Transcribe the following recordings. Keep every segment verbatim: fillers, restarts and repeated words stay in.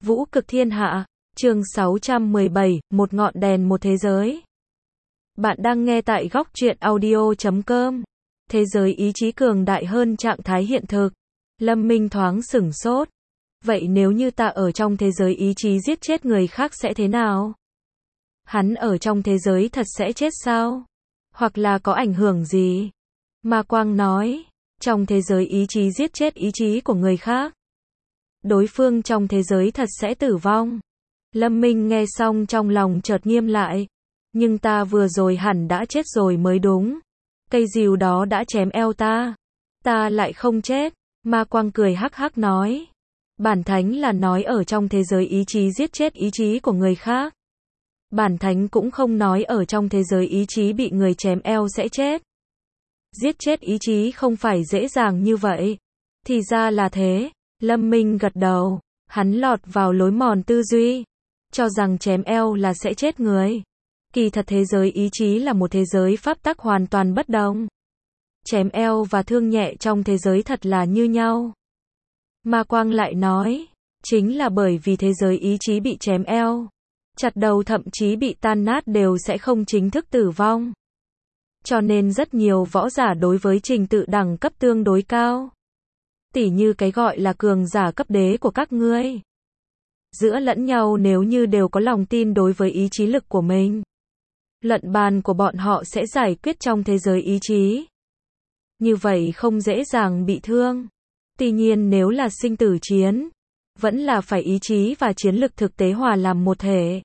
Vũ cực thiên hạ, chương sáu trăm mười bảy, một ngọn đèn một thế giới. Bạn đang nghe tại góc truyện audio chấm com. Thế giới ý chí cường đại hơn trạng thái hiện thực. Lâm Minh thoáng sửng sốt. Vậy nếu như ta ở trong thế giới ý chí giết chết người khác sẽ thế nào? Hắn ở trong thế giới thật sẽ chết sao? Hoặc là có ảnh hưởng gì? Ma Quang nói, trong thế giới ý chí giết chết ý chí của người khác, đối phương trong thế giới thật sẽ tử vong. Lâm Minh nghe xong trong lòng chợt nghiêm lại. Nhưng ta vừa rồi hẳn đã chết rồi mới đúng. Cây rìu đó đã chém eo ta. Ta lại không chết. Ma Quang cười hắc hắc nói. Bản Thánh là nói ở trong thế giới ý chí giết chết ý chí của người khác. Bản Thánh cũng không nói ở trong thế giới ý chí bị người chém eo sẽ chết. Giết chết ý chí không phải dễ dàng như vậy. Thì ra là thế. Lâm Minh gật đầu. Hắn lọt vào lối mòn tư duy, cho rằng chém eo là sẽ chết người. Kỳ thật thế giới ý chí là một thế giới pháp tắc hoàn toàn bất đồng. Chém eo và thương nhẹ trong thế giới thật là như nhau. Ma Quang lại nói, chính là bởi vì thế giới ý chí bị chém eo, chặt đầu thậm chí bị tan nát đều sẽ không chính thức tử vong. Cho nên rất nhiều võ giả đối với trình tự đẳng cấp tương đối cao. Tỉ như cái gọi là cường giả cấp đế của các ngươi. Giữa lẫn nhau nếu như đều có lòng tin đối với ý chí lực của mình, luận bàn của bọn họ sẽ giải quyết trong thế giới ý chí. Như vậy không dễ dàng bị thương. Tuy nhiên nếu là sinh tử chiến, vẫn là phải ý chí và chiến lực thực tế hòa làm một thể.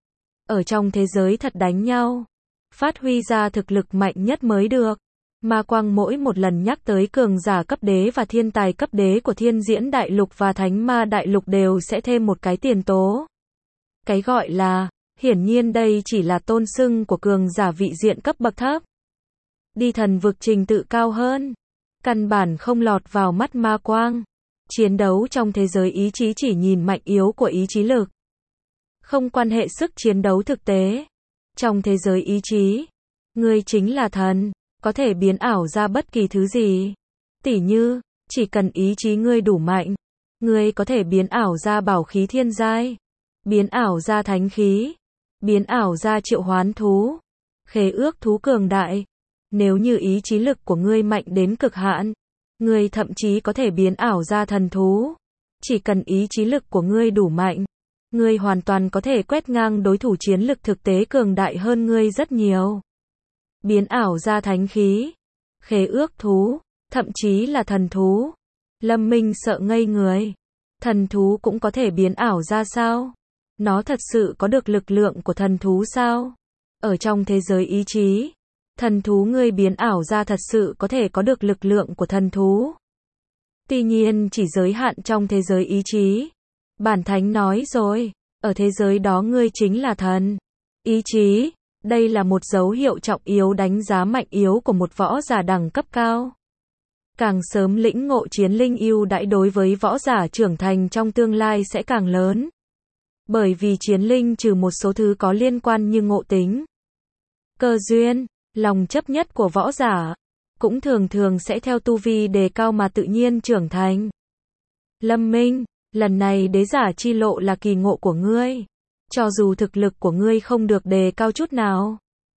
Ở trong thế giới thật đánh nhau, phát huy ra thực lực mạnh nhất mới được. Ma Quang mỗi một lần nhắc tới cường giả cấp đế và thiên tài cấp đế của Thiên Diễn Đại Lục và Thánh Ma Đại Lục đều sẽ thêm một cái tiền tố. Cái gọi là, hiển nhiên đây chỉ là tôn xưng của cường giả vị diện cấp bậc thấp. Đi thần vực trình tự cao hơn, căn bản không lọt vào mắt Ma Quang. Chiến đấu trong thế giới ý chí chỉ nhìn mạnh yếu của ý chí lực, không quan hệ sức chiến đấu thực tế. Trong thế giới ý chí, ngươi chính là thần, có thể biến ảo ra bất kỳ thứ gì. Tỉ như, chỉ cần ý chí ngươi đủ mạnh, ngươi có thể biến ảo ra bảo khí thiên giai, biến ảo ra thánh khí, biến ảo ra triệu hoán thú, khế ước thú cường đại. Nếu như ý chí lực của ngươi mạnh đến cực hạn, ngươi thậm chí có thể biến ảo ra thần thú. Chỉ cần ý chí lực của ngươi đủ mạnh, ngươi hoàn toàn có thể quét ngang đối thủ chiến lực thực tế cường đại hơn ngươi rất nhiều. Biến ảo ra thánh khí, khế ước thú, thậm chí là thần thú. Lâm Minh sợ ngây người. Thần thú cũng có thể biến ảo ra sao? Nó thật sự có được lực lượng của thần thú sao? Ở trong thế giới ý chí, thần thú ngươi biến ảo ra thật sự có thể có được lực lượng của thần thú. Tuy nhiên chỉ giới hạn trong thế giới ý chí. Bản Thánh nói rồi, ở thế giới đó ngươi chính là thần. Ý chí, đây là một dấu hiệu trọng yếu đánh giá mạnh yếu của một võ giả đẳng cấp cao. Càng sớm lĩnh ngộ chiến linh ưu đãi đối với võ giả trưởng thành trong tương lai sẽ càng lớn. Bởi vì chiến linh trừ một số thứ có liên quan như ngộ tính, cơ duyên, lòng chấp nhất của võ giả, cũng thường thường sẽ theo tu vi đề cao mà tự nhiên trưởng thành. Lâm Minh, lần này đế giả chi lộ là kỳ ngộ của ngươi. Cho dù thực lực của ngươi không được đề cao chút nào,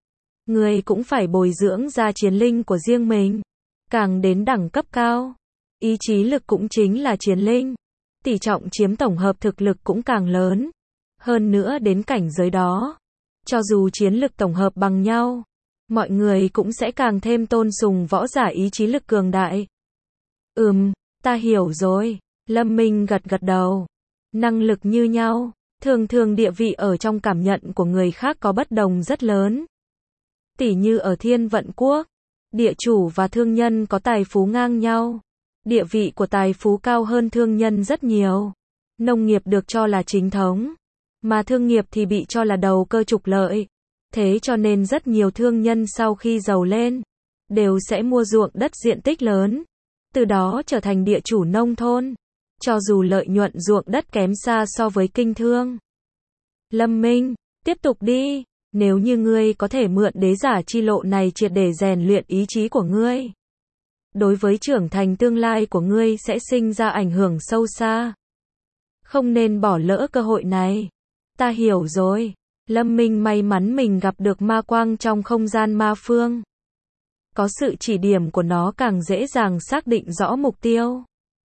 ngươi cũng phải bồi dưỡng ra chiến linh của riêng mình. Càng đến đẳng cấp cao, ý chí lực cũng chính là chiến linh. Tỷ trọng chiếm tổng hợp thực lực cũng càng lớn. Hơn nữa đến cảnh giới đó, cho dù chiến lực tổng hợp bằng nhau, mọi người cũng sẽ càng thêm tôn sùng võ giả ý chí lực cường đại. Ừm, ta hiểu rồi. Lâm Minh gật gật đầu. Năng lực như nhau, thường thường địa vị ở trong cảm nhận của người khác có bất đồng rất lớn. Tỉ như ở Thiên Vận Quốc, địa chủ và thương nhân có tài phú ngang nhau. Địa vị của tài phú cao hơn thương nhân rất nhiều. Nông nghiệp được cho là chính thống, mà thương nghiệp thì bị cho là đầu cơ trục lợi. Thế cho nên rất nhiều thương nhân sau khi giàu lên, đều sẽ mua ruộng đất diện tích lớn, từ đó trở thành địa chủ nông thôn. Cho dù lợi nhuận ruộng đất kém xa so với kinh thương. Lâm Minh, tiếp tục đi. Nếu như ngươi có thể mượn đế giả chi lộ này triệt để rèn luyện ý chí của ngươi, đối với trưởng thành tương lai của ngươi sẽ sinh ra ảnh hưởng sâu xa. Không nên bỏ lỡ cơ hội này. Ta hiểu rồi. Lâm Minh may mắn mình gặp được ma quang trong không gian ma phương. Có sự chỉ điểm của nó càng dễ dàng xác định rõ mục tiêu.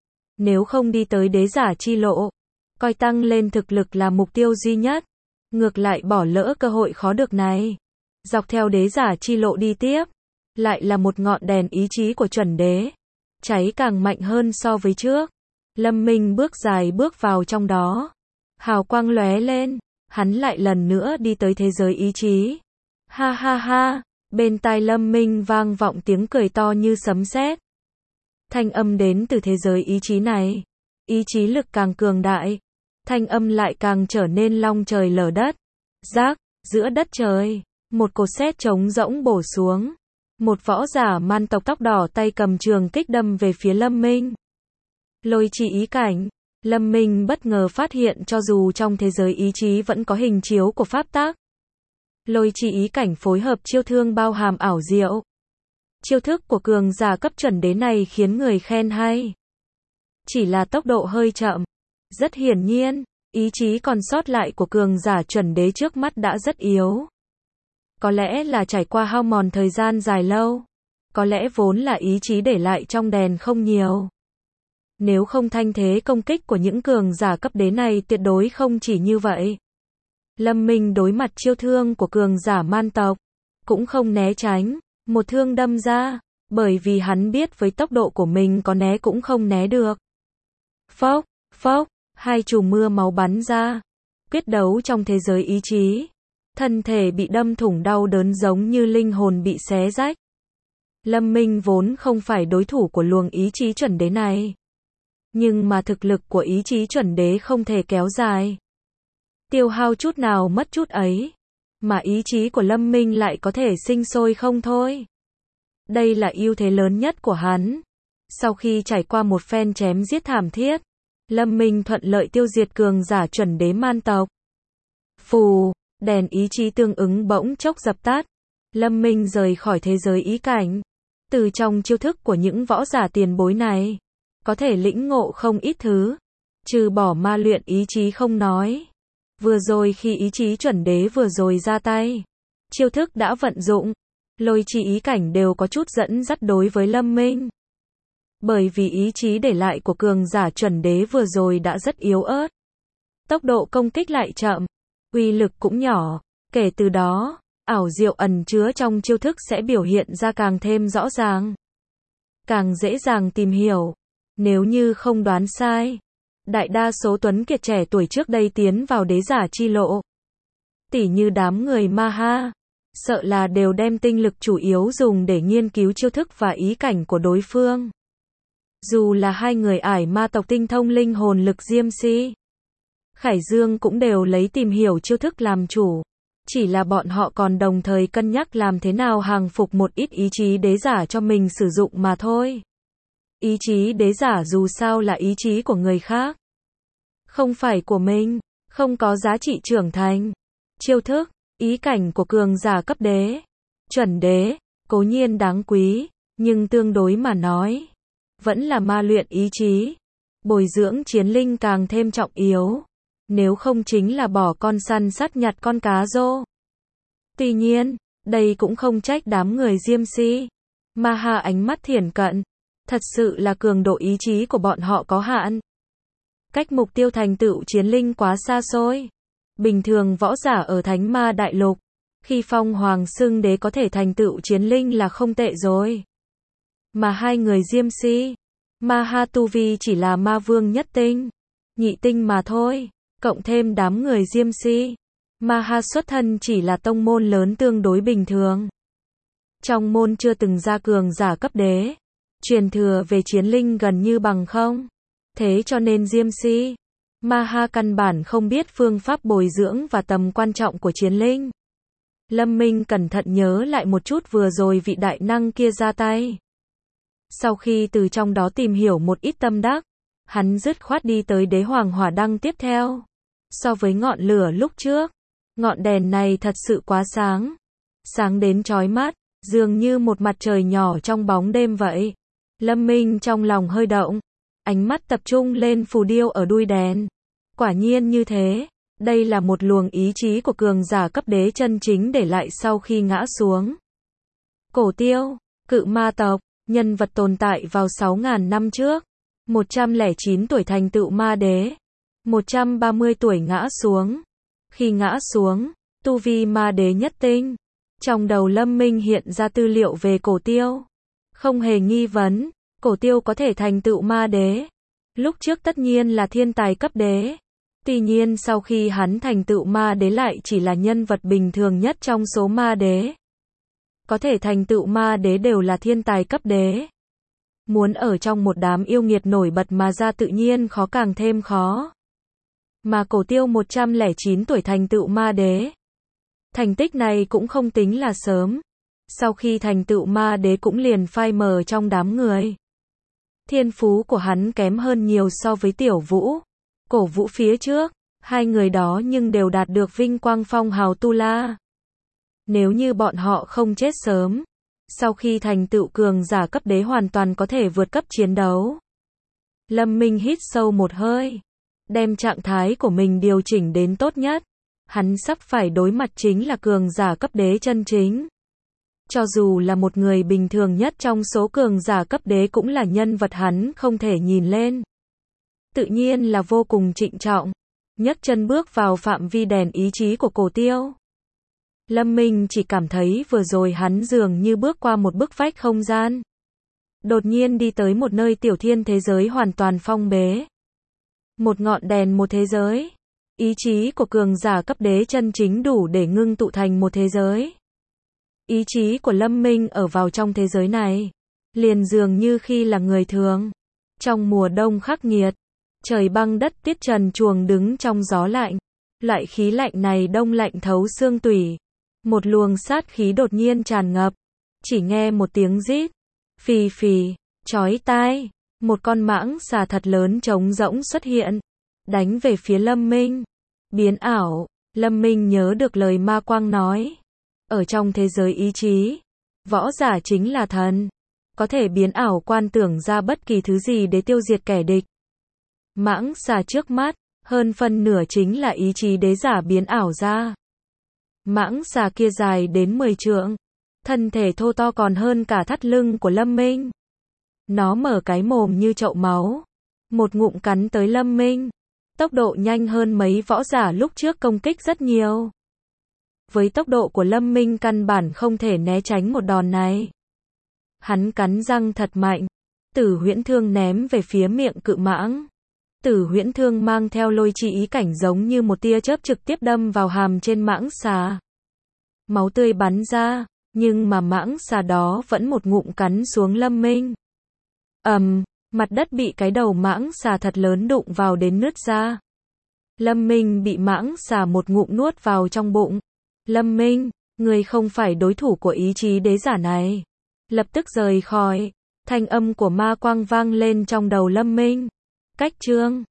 Nếu không đi tới đế giả chi lộ, coi tăng lên thực lực là mục tiêu duy nhất, ngược lại bỏ lỡ cơ hội khó được này. Dọc theo đế giả chi lộ đi tiếp, lại là một ngọn đèn ý chí của chuẩn đế. Cháy càng mạnh hơn so với trước. Lâm Minh bước dài bước vào trong đó. Hào quang lóe lên, hắn lại lần nữa đi tới thế giới ý chí. Ha ha ha, bên tai Lâm Minh vang vọng tiếng cười to như sấm sét. Thanh âm đến từ thế giới ý chí này. Ý chí lực càng cường đại, thanh âm lại càng trở nên long trời lở đất. Rác, giữa đất trời, một cột sét trống rỗng bổ xuống. Một võ giả man tộc tóc đỏ tay cầm trường kích đâm về phía Lâm Minh. Lôi chỉ ý cảnh. Lâm Minh bất ngờ phát hiện cho dù trong thế giới ý chí vẫn có hình chiếu của pháp tắc. Lôi chỉ ý cảnh phối hợp chiêu thương bao hàm ảo diệu. Chiêu thức của cường giả cấp chuẩn đế này khiến người khen hay. Chỉ là tốc độ hơi chậm. Rất hiển nhiên, ý chí còn sót lại của cường giả chuẩn đế trước mắt đã rất yếu. Có lẽ là trải qua hao mòn thời gian dài lâu. Có lẽ vốn là ý chí để lại trong đèn không nhiều. Nếu không thanh thế công kích của những cường giả cấp đế này tuyệt đối không chỉ như vậy. Lâm Minh đối mặt chiêu thương của cường giả man tộc, cũng không né tránh, một thương đâm ra, bởi vì hắn biết với tốc độ của mình có né cũng không né được. Phốc, phốc, hai chùm mưa máu bắn ra. Quyết đấu trong thế giới ý chí. Thân thể bị đâm thủng đau đớn giống như linh hồn bị xé rách. Lâm Minh vốn không phải đối thủ của luồng ý chí chuẩn đế này. Nhưng mà thực lực của ý chí chuẩn đế không thể kéo dài. Tiêu hao chút nào mất chút ấy. Mà ý chí của Lâm Minh lại có thể sinh sôi không thôi. Đây là ưu thế lớn nhất của hắn. Sau khi trải qua một phen chém giết thảm thiết, Lâm Minh thuận lợi tiêu diệt cường giả chuẩn đế man tộc. Phù, đèn ý chí tương ứng bỗng chốc dập tắt. Lâm Minh rời khỏi thế giới ý cảnh. Từ trong chiêu thức của những võ giả tiền bối này, có thể lĩnh ngộ không ít thứ. Trừ bỏ ma luyện ý chí không nói. Vừa rồi khi ý chí chuẩn đế vừa rồi ra tay, chiêu thức đã vận dụng, lôi chỉ ý cảnh đều có chút dẫn dắt đối với Lâm Minh. Bởi vì ý chí để lại của cường giả chuẩn đế vừa rồi đã rất yếu ớt. Tốc độ công kích lại chậm, uy lực cũng nhỏ. Kể từ đó, ảo diệu ẩn chứa trong chiêu thức sẽ biểu hiện ra càng thêm rõ ràng. Càng dễ dàng tìm hiểu. Nếu như không đoán sai, đại đa số tuấn kiệt trẻ tuổi trước đây tiến vào đế giả chi lộ, tỉ như đám người ma ha, sợ là đều đem tinh lực chủ yếu dùng để nghiên cứu chiêu thức và ý cảnh của đối phương. Dù là hai người ải ma tộc tinh thông linh hồn lực Diêm Si, Khải Dương cũng đều lấy tìm hiểu chiêu thức làm chủ. Chỉ là bọn họ còn đồng thời cân nhắc làm thế nào hàng phục một ít ý chí đế giả cho mình sử dụng mà thôi. Ý chí đế giả dù sao là ý chí của người khác, không phải của mình, không có giá trị trưởng thành. Chiêu thức, ý cảnh của cường giả cấp đế, chuẩn đế, cố nhiên đáng quý, nhưng tương đối mà nói, vẫn là ma luyện ý chí, bồi dưỡng chiến linh càng thêm trọng yếu. Nếu không chính là bỏ con săn sắt nhặt con cá rô. Tuy nhiên, đây cũng không trách đám người Diêm Si. Ma ha ánh mắt thiển cận. Thật sự là cường độ ý chí của bọn họ có hạn. Cách mục tiêu thành tựu chiến linh quá xa xôi. Bình thường võ giả ở Thánh Ma Đại Lục, khi phong hoàng xưng đế có thể thành tựu chiến linh là không tệ rồi. Mà hai người Diêm Si, Ma ha tu vi chỉ là ma vương nhất tinh, nhị tinh mà thôi. Cộng thêm đám người Diêm Si, Ma ha xuất thân chỉ là tông môn lớn tương đối bình thường. Trong môn chưa từng ra cường giả cấp đế. Truyền thừa về chiến linh gần như bằng không. Thế cho nên Diêm Si, Ma ha căn bản không biết phương pháp bồi dưỡng và tầm quan trọng của chiến linh. Lâm Minh cẩn thận nhớ lại một chút vừa rồi vị đại năng kia ra tay. Sau khi từ trong đó tìm hiểu một ít tâm đắc, hắn dứt khoát đi tới đế hoàng hỏa đăng tiếp theo. So với ngọn lửa lúc trước, ngọn đèn này thật sự quá sáng. Sáng đến chói mắt, dường như một mặt trời nhỏ trong bóng đêm vậy. Lâm Minh trong lòng hơi động, ánh mắt tập trung lên phù điêu ở đuôi đèn. Quả nhiên như thế. Đây là một luồng ý chí của cường giả cấp đế chân chính để lại sau khi ngã xuống. Cổ Tiêu, cự ma tộc, nhân vật tồn tại vào sáu nghìn năm trước. một trăm lẻ chín tuổi thành tựu ma đế. một trăm ba mươi tuổi ngã xuống. Khi ngã xuống, tu vi ma đế nhất tinh. Trong đầu Lâm Minh hiện ra tư liệu về Cổ Tiêu. Không hề nghi vấn, Cổ Tiêu có thể thành tựu ma đế. Lúc trước tất nhiên là thiên tài cấp đế. Tuy nhiên sau khi hắn thành tựu ma đế lại chỉ là nhân vật bình thường nhất trong số ma đế. Có thể thành tựu ma đế đều là thiên tài cấp đế. Muốn ở trong một đám yêu nghiệt nổi bật mà ra tự nhiên khó càng thêm khó. Mà Cổ Tiêu một trăm lẻ chín tuổi thành tựu ma đế. Thành tích này cũng không tính là sớm. Sau khi thành tựu ma đế cũng liền phai mờ trong đám người. Thiên phú của hắn kém hơn nhiều so với Tiểu Vũ, Cổ Vũ phía trước. Hai người đó nhưng đều đạt được vinh quang phong hào tu la. Nếu như bọn họ không chết sớm, sau khi thành tựu cường giả cấp đế hoàn toàn có thể vượt cấp chiến đấu. Lâm Minh hít sâu một hơi, đem trạng thái của mình điều chỉnh đến tốt nhất. Hắn sắp phải đối mặt chính là cường giả cấp đế chân chính. Cho dù là một người bình thường nhất trong số cường giả cấp đế cũng là nhân vật hắn không thể nhìn lên. Tự nhiên là vô cùng trịnh trọng, nhấc chân bước vào phạm vi đèn ý chí của Cổ Tiêu. Lâm Minh chỉ cảm thấy vừa rồi hắn dường như bước qua một bức vách không gian. Đột nhiên đi tới một nơi tiểu thiên thế giới hoàn toàn phong bế. Một ngọn đèn một thế giới. Ý chí của cường giả cấp đế chân chính đủ để ngưng tụ thành một thế giới. Ý chí của Lâm Minh ở vào trong thế giới này, liền dường như khi là người thường. Trong mùa đông khắc nghiệt, trời băng đất tiết trần truồng đứng trong gió lạnh. Loại khí lạnh này đông lạnh thấu xương tủy. Một luồng sát khí đột nhiên tràn ngập. Chỉ nghe một tiếng rít, phì phì, chói tai. Một con mãng xà thật lớn trống rỗng xuất hiện, đánh về phía Lâm Minh. Biến ảo, Lâm Minh nhớ được lời Ma Quang nói. Ở trong thế giới ý chí, võ giả chính là thần. Có thể biến ảo quan tưởng ra bất kỳ thứ gì để tiêu diệt kẻ địch. Mãng xà trước mắt, hơn phân nửa chính là ý chí đế giả biến ảo ra. Mãng xà kia dài đến mười trượng. Thân thể thô to còn hơn cả thắt lưng của Lâm Minh. Nó mở cái mồm như chậu máu. Một ngụm cắn tới Lâm Minh. Tốc độ nhanh hơn mấy võ giả lúc trước công kích rất nhiều. Với tốc độ của Lâm Minh căn bản không thể né tránh một đòn này. Hắn cắn răng thật mạnh. Tử huyễn thương ném về phía miệng cự mãng. Tử huyễn thương mang theo lôi chi ý cảnh giống như một tia chớp trực tiếp đâm vào hàm trên mãng xà. Máu tươi bắn ra, nhưng mà mãng xà đó vẫn một ngụm cắn xuống Lâm Minh. Ầm, um, mặt đất bị cái đầu mãng xà thật lớn đụng vào đến nứt ra. Lâm Minh bị mãng xà một ngụm nuốt vào trong bụng. Lâm Minh, người không phải đối thủ của ý chí đế giả này. Lập tức rời khỏi. Thanh âm của Ma Quang vang lên trong đầu Lâm Minh. Cách chương